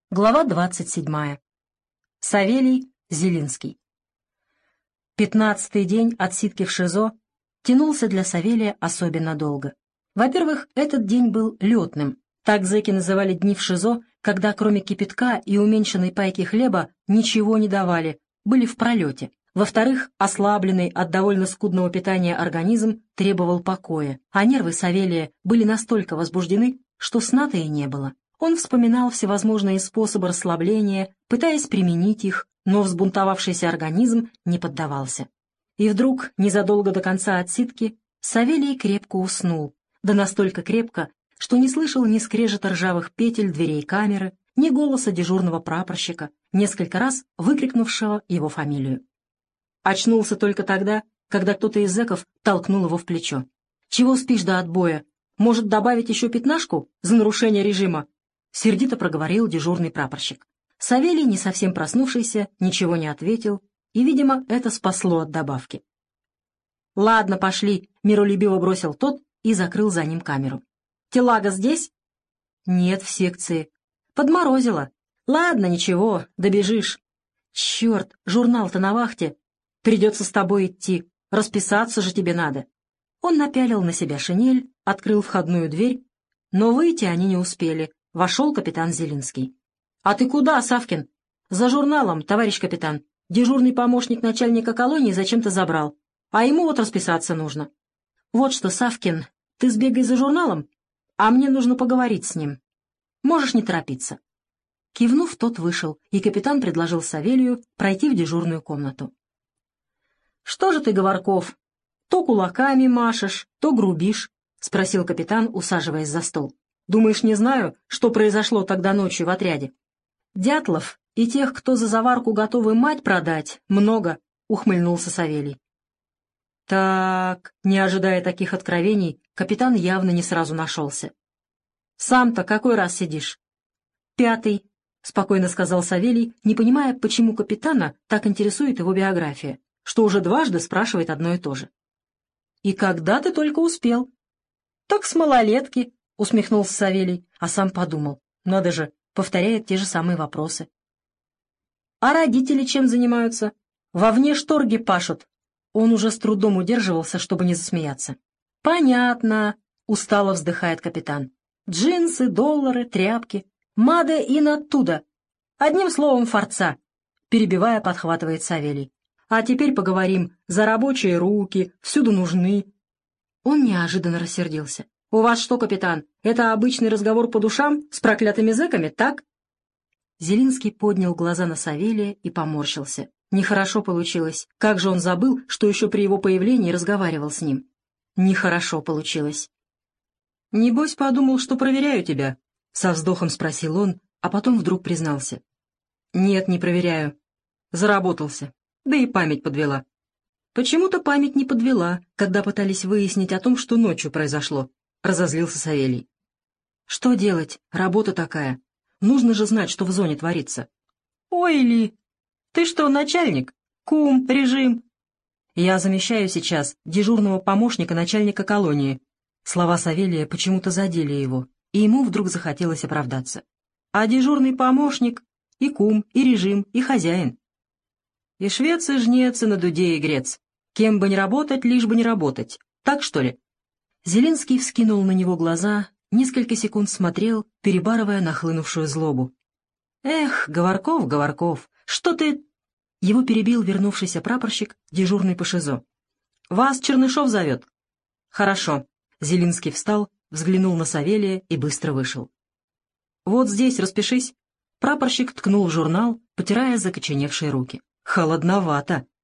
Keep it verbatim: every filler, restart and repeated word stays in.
Глава двадцать седьмая. Савелий Зелинский. Пятнадцатый день отсидки в ШИЗО тянулся для Савелия особенно долго. Во-первых, этот день был летным. Так зэки называли дни в ШИЗО, когда кроме кипятка и уменьшенной пайки хлеба ничего не давали, были в пролете. Во-вторых, ослабленный от довольно скудного питания организм требовал покоя, а нервы Савелия были настолько возбуждены, что сна-то и не было. Он вспоминал всевозможные способы расслабления, пытаясь применить их, но взбунтовавшийся организм не поддавался. И вдруг, незадолго до конца отсидки, Савелий крепко уснул, да настолько крепко, что не слышал ни скрежета ржавых петель дверей камеры, ни голоса дежурного прапорщика, несколько раз выкрикнувшего его фамилию. Очнулся только тогда, когда кто-то из зэков толкнул его в плечо. «Чего спишь до отбоя? Может, добавить еще пятнашку за нарушение режима?» — сердито проговорил дежурный прапорщик. Савелий, не совсем проснувшийся, ничего не ответил, и, видимо, это спасло от добавки. «Ладно, пошли», — миролюбиво бросил тот и закрыл за ним камеру. «Телага здесь?» «Нет, в секции». «Подморозило». «Ладно, ничего, добежишь». «Черт, журнал-то на вахте. Придется с тобой идти. Расписаться же тебе надо». Он напялил на себя шинель, открыл входную дверь, но выйти они не успели. Вошел капитан Зелинский. «А ты куда, Савкин?» «За журналом, товарищ капитан. Дежурный помощник начальника колонии зачем-то забрал. А ему вот расписаться нужно». «Вот что, Савкин, ты сбегай за журналом, а мне нужно поговорить с ним. Можешь не торопиться». Кивнув, тот вышел, и капитан предложил Савелию пройти в дежурную комнату. «Что же ты, Говорков, то кулаками машешь, то грубишь?» — спросил капитан, усаживаясь за стол. «Думаешь, не знаю, что произошло тогда ночью в отряде?» «Дятлов и тех, кто за заварку готовы мать продать, много», — ухмыльнулся Савелий. «Так», — не ожидая таких откровений, капитан явно не сразу нашелся. «Сам-то какой раз сидишь?» «Пятый», — спокойно сказал Савелий, не понимая, почему капитана так интересует его биография, что уже дважды спрашивает одно и то же. «И когда ты только успел?» «Так с малолетки», — усмехнулся Савелий, а сам подумал. Надо же, повторяет те же самые вопросы. «А родители чем занимаются? Вовне шторги пашут». Он уже с трудом удерживался, чтобы не засмеяться. «Понятно», — устало вздыхает капитан. «Джинсы, доллары, тряпки. Маде ин оттуда. Одним словом, форца», — перебивая, подхватывает Савелий. «А теперь поговорим. За рабочие руки, всюду нужны». Он неожиданно рассердился. «У вас что, капитан, это обычный разговор по душам с проклятыми зэками, так?» Зелинский поднял глаза на Савелия и поморщился. Нехорошо получилось. Как же он забыл, что еще при его появлении разговаривал с ним? Нехорошо получилось. «Небось, подумал, что проверяю тебя?» — со вздохом спросил он, а потом вдруг признался. «Нет, не проверяю. Заработался. Да и память подвела». «Почему-то память не подвела, когда пытались выяснить о том, что ночью произошло», — разозлился Савелий. «Что делать? Работа такая. Нужно же знать, что в зоне творится». «Ой, Ли, ты что, начальник? Кум, режим?» «Я замещаю сейчас дежурного помощника начальника колонии». Слова Савелия почему-то задели его, и ему вдруг захотелось оправдаться. «А дежурный помощник и кум, и режим, и хозяин. И швец, и жнец, и на дуде и грец. Кем бы ни работать, лишь бы не работать. Так, что ли?» Зеленский вскинул на него глаза, несколько секунд смотрел, перебарывая нахлынувшую злобу. «Эх, Говорков, Говорков, что ты...» Его перебил вернувшийся прапорщик, дежурный по ШИЗО. «Вас Чернышов зовет». «Хорошо». Зелинский встал, взглянул на Савелия и быстро вышел. «Вот здесь распишись». Прапорщик ткнул в журнал, потирая закоченевшие руки. «Холодновато».